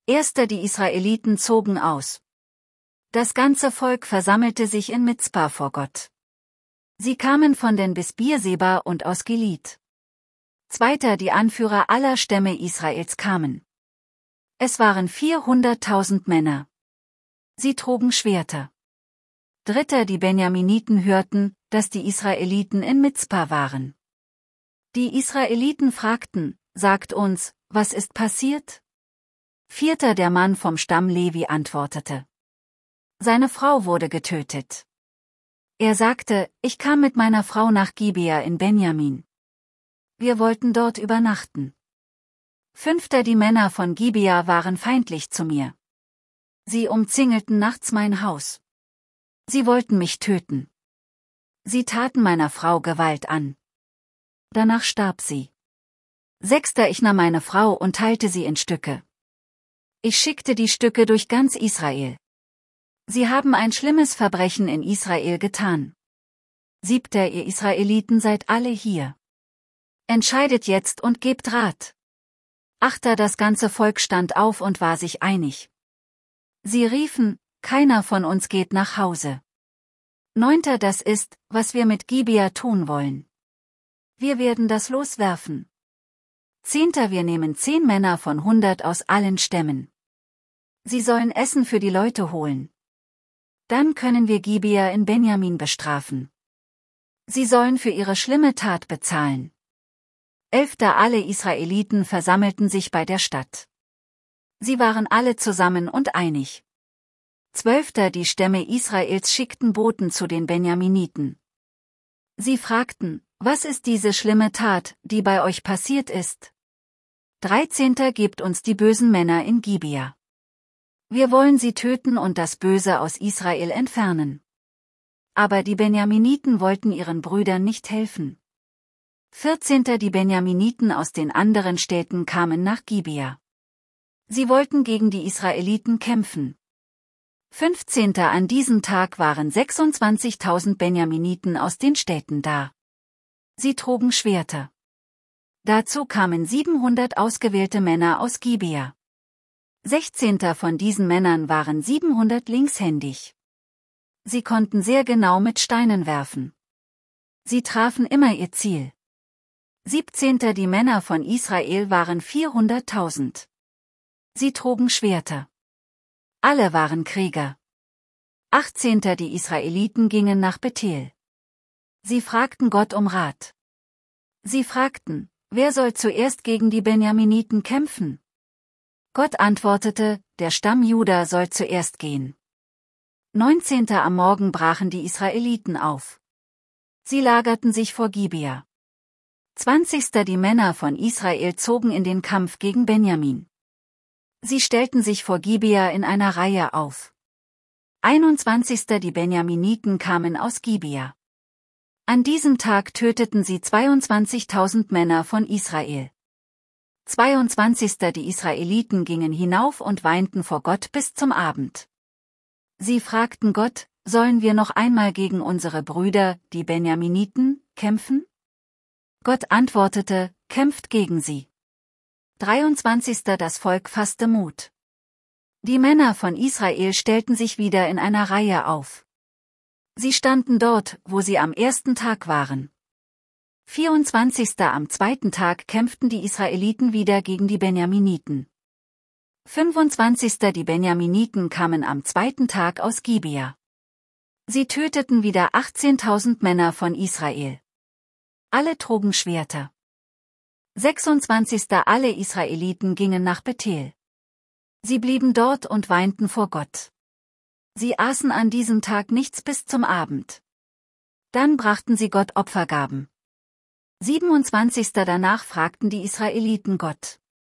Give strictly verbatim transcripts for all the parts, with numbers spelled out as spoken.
Erster Die Israeliten zogen aus. Das ganze Volk versammelte sich in Mizpa vor Gott. Sie kamen von den bis Beerseba und aus Gilead. Zweiter Die Anführer aller Stämme Israels kamen. Es waren vierhunderttausend Männer. Sie trugen Schwerter. Dritter Die Benjaminiten hörten, dass die Israeliten in Mizpa waren. Die Israeliten fragten, sagt uns, was ist passiert? Vierter Der Mann vom Stamm Levi antwortete. Seine Frau wurde getötet. Er sagte, ich kam mit meiner Frau nach Gibea in Benjamin. Wir wollten dort übernachten. Fünfter Die Männer von Gibea waren feindlich zu mir. Sie umzingelten nachts mein Haus. Sie wollten mich töten. Sie taten meiner Frau Gewalt an. Danach starb sie. Sechster Ich nahm meine Frau und teilte sie in Stücke. Ich schickte die Stücke durch ganz Israel. Sie haben ein schlimmes Verbrechen in Israel getan. Siebter Ihr Israeliten seid alle hier. Entscheidet jetzt und gebt Rat. Achter Das ganze Volk stand auf und war sich einig. Sie riefen, keiner von uns geht nach Hause. Neunter Das ist, was wir mit Gibea tun wollen. Wir werden das loswerfen. Zehnter Wir nehmen zehn Männer von hundert aus allen Stämmen. Sie sollen Essen für die Leute holen. Dann können wir Gibea in Benjamin bestrafen. Sie sollen für ihre schlimme Tat bezahlen. Elfter Alle Israeliten versammelten sich bei der Stadt. Sie waren alle zusammen und einig. Zwölfter Die Stämme Israels schickten Boten zu den Benjaminiten. Sie fragten, was ist diese schlimme Tat, die bei euch passiert ist? Dreizehnter Gebt uns die bösen Männer in Gibea. Wir wollen sie töten und das Böse aus Israel entfernen. Aber die Benjaminiten wollten ihren Brüdern nicht helfen. Vierzehnter Die Benjaminiten aus den anderen Städten kamen nach Gibea. Sie wollten gegen die Israeliten kämpfen. Fünfzehnter An diesem Tag waren sechsundzwanzigtausend Benjaminiten aus den Städten da. Sie trugen Schwerter. Dazu kamen siebenhundert ausgewählte Männer aus Gibea. Sechzehnter Von diesen Männern waren siebenhundert linkshändig. Sie konnten sehr genau mit Steinen werfen. Sie trafen immer ihr Ziel. Siebzehnter Die Männer von Israel waren vierhunderttausend. Sie trugen Schwerter. Alle waren Krieger. Achtzehnter Die Israeliten gingen nach Bethel. Sie fragten Gott um Rat. Sie fragten, wer soll zuerst gegen die Benjaminiten kämpfen? Gott antwortete, der Stamm Juda soll zuerst gehen. Neunzehnter Am Morgen brachen die Israeliten auf. Sie lagerten sich vor Gibea. Zwanzigster Die Männer von Israel zogen in den Kampf gegen Benjamin. Sie stellten sich vor Gibea in einer Reihe auf. Einundzwanzigster Die Benjaminiten kamen aus Gibea. An diesem Tag töteten sie zweiundzwanzigtausend Männer von Israel. Zweiundzwanzigster Die Israeliten gingen hinauf und weinten vor Gott bis zum Abend. Sie fragten Gott, sollen wir noch einmal gegen unsere Brüder, die Benjaminiten, kämpfen? Gott antwortete, kämpft gegen sie. dreiundzwanzigster Das Volk fasste Mut. Die Männer von Israel stellten sich wieder in einer Reihe auf. Sie standen dort, wo sie am ersten Tag waren. vierundzwanzigster Am zweiten Tag kämpften die Israeliten wieder gegen die Benjaminiten. fünfundzwanzigster Die Benjaminiten kamen am zweiten Tag aus Gibea. Sie töteten wieder achtzehntausend Männer von Israel. Alle trugen Schwerter. sechsundzwanzigster Alle Israeliten gingen nach Bethel. Sie blieben dort und weinten vor Gott. Sie aßen an diesem Tag nichts bis zum Abend. Dann brachten sie Gott Opfergaben. siebenundzwanzigster Danach fragten die Israeliten Gott.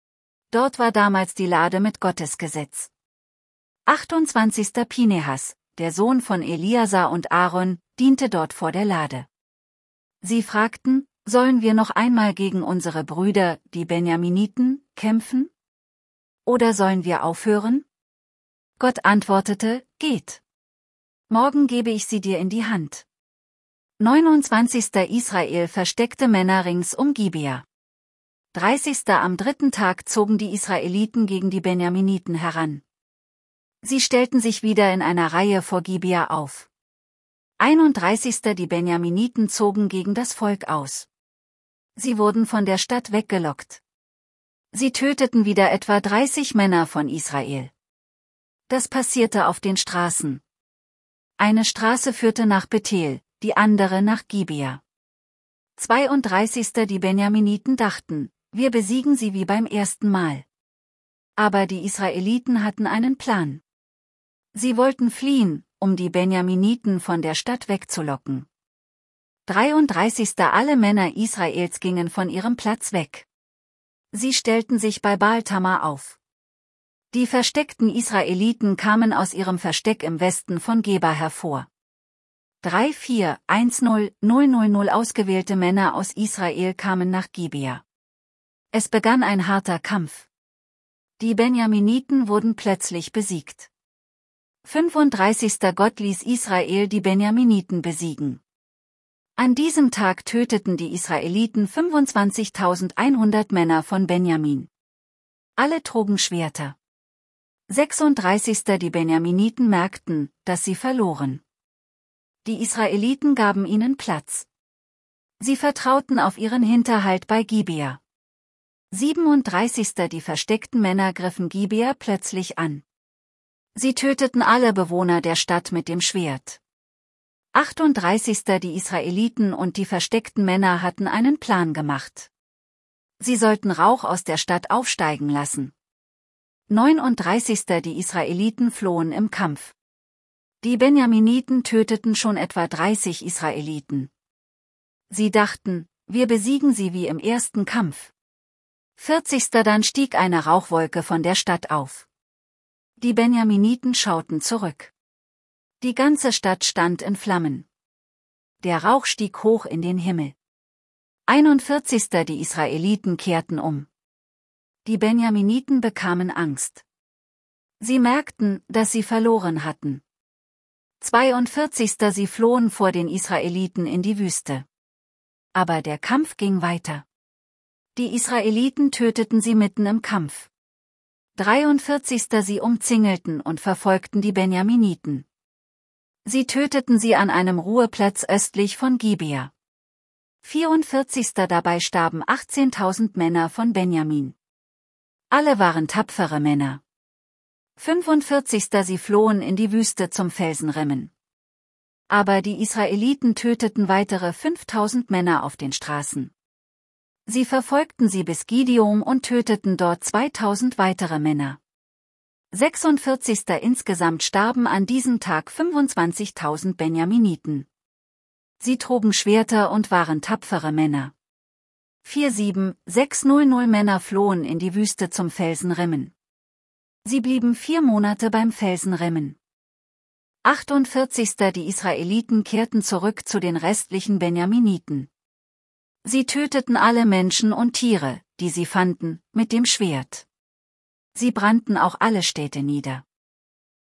Dort war damals die Lade mit Gottes Gesetz. achtundzwanzigster Pinehas, der Sohn von Eliasar und Aaron, diente dort vor der Lade. Sie fragten, sollen wir noch einmal gegen unsere Brüder, die Benjaminiten, kämpfen? Oder sollen wir aufhören? Gott antwortete, geht. Morgen gebe ich sie dir in die Hand. neunundzwanzigster Israel versteckte Männer rings um Gibea. dreißigster Am dritten Tag zogen die Israeliten gegen die Benjaminiten heran. Sie stellten sich wieder in einer Reihe vor Gibea auf. einunddreißigster Die Benjaminiten zogen gegen das Volk aus. Sie wurden von der Stadt weggelockt. Sie töteten wieder etwa dreißig Männer von Israel. Das passierte auf den Straßen. Eine Straße führte nach Bethel, die andere nach Gibea. zweiunddreißigster Die Benjaminiten dachten, wir besiegen sie wie beim ersten Mal. Aber die Israeliten hatten einen Plan. Sie wollten fliehen, um die Benjaminiten von der Stadt wegzulocken. dreiunddreißigster Alle Männer Israels gingen von ihrem Platz weg. Sie stellten sich bei Baal-Tamar auf. Die versteckten Israeliten kamen aus ihrem Versteck im Westen von Geba hervor. drei vier eins null null null null Ausgewählte Männer aus Israel kamen nach Gibea. Es begann ein harter Kampf. Die Benjaminiten wurden plötzlich besiegt. fünfunddreißigster Gott ließ Israel die Benjaminiten besiegen. An diesem Tag töteten die Israeliten fünfundzwanzigtausendeinhundert Männer von Benjamin. Alle trugen Schwerter. sechsunddreißigster Die Benjaminiten merkten, dass sie verloren. Die Israeliten gaben ihnen Platz. Sie vertrauten auf ihren Hinterhalt bei Gibea. siebenunddreißigster Die versteckten Männer griffen Gibea plötzlich an. Sie töteten alle Bewohner der Stadt mit dem Schwert. achtunddreißigster Die Israeliten und die versteckten Männer hatten einen Plan gemacht. Sie sollten Rauch aus der Stadt aufsteigen lassen. neununddreißigster Die Israeliten flohen im Kampf. Die Benjaminiten töteten schon etwa dreißig Israeliten. Sie dachten, wir besiegen sie wie im ersten Kampf. vierzigster Dann stieg eine Rauchwolke von der Stadt auf. Die Benjaminiten schauten zurück. Die ganze Stadt stand in Flammen. Der Rauch stieg hoch in den Himmel. einundvierzigster Die Israeliten kehrten um. Die Benjaminiten bekamen Angst. Sie merkten, dass sie verloren hatten. zweiundvierzigster Sie flohen vor den Israeliten in die Wüste. Aber der Kampf ging weiter. Die Israeliten töteten sie mitten im Kampf. dreiundvierzigster Sie umzingelten und verfolgten die Benjaminiten. Sie töteten sie an einem Ruheplatz östlich von Gibea. vierundvierzigster Dabei starben achtzehntausend Männer von Benjamin. Alle waren tapfere Männer. fünfundvierzigster Sie flohen in die Wüste zum Felsenrimmen. Aber die Israeliten töteten weitere fünftausend Männer auf den Straßen. Sie verfolgten sie bis Gideon und töteten dort zweitausend weitere Männer. sechsundvierzigster Insgesamt starben an diesem Tag fünfundzwanzigtausend Benjaminiten. Sie trugen Schwerter und waren tapfere Männer. vier sieben sechs null null Männer flohen in die Wüste zum Felsenrimmen. Sie blieben vier Monate beim Felsenrimmen. achtundvierzigster Die Israeliten kehrten zurück zu den restlichen Benjaminiten. Sie töteten alle Menschen und Tiere, die sie fanden, mit dem Schwert. Sie brannten auch alle Städte nieder.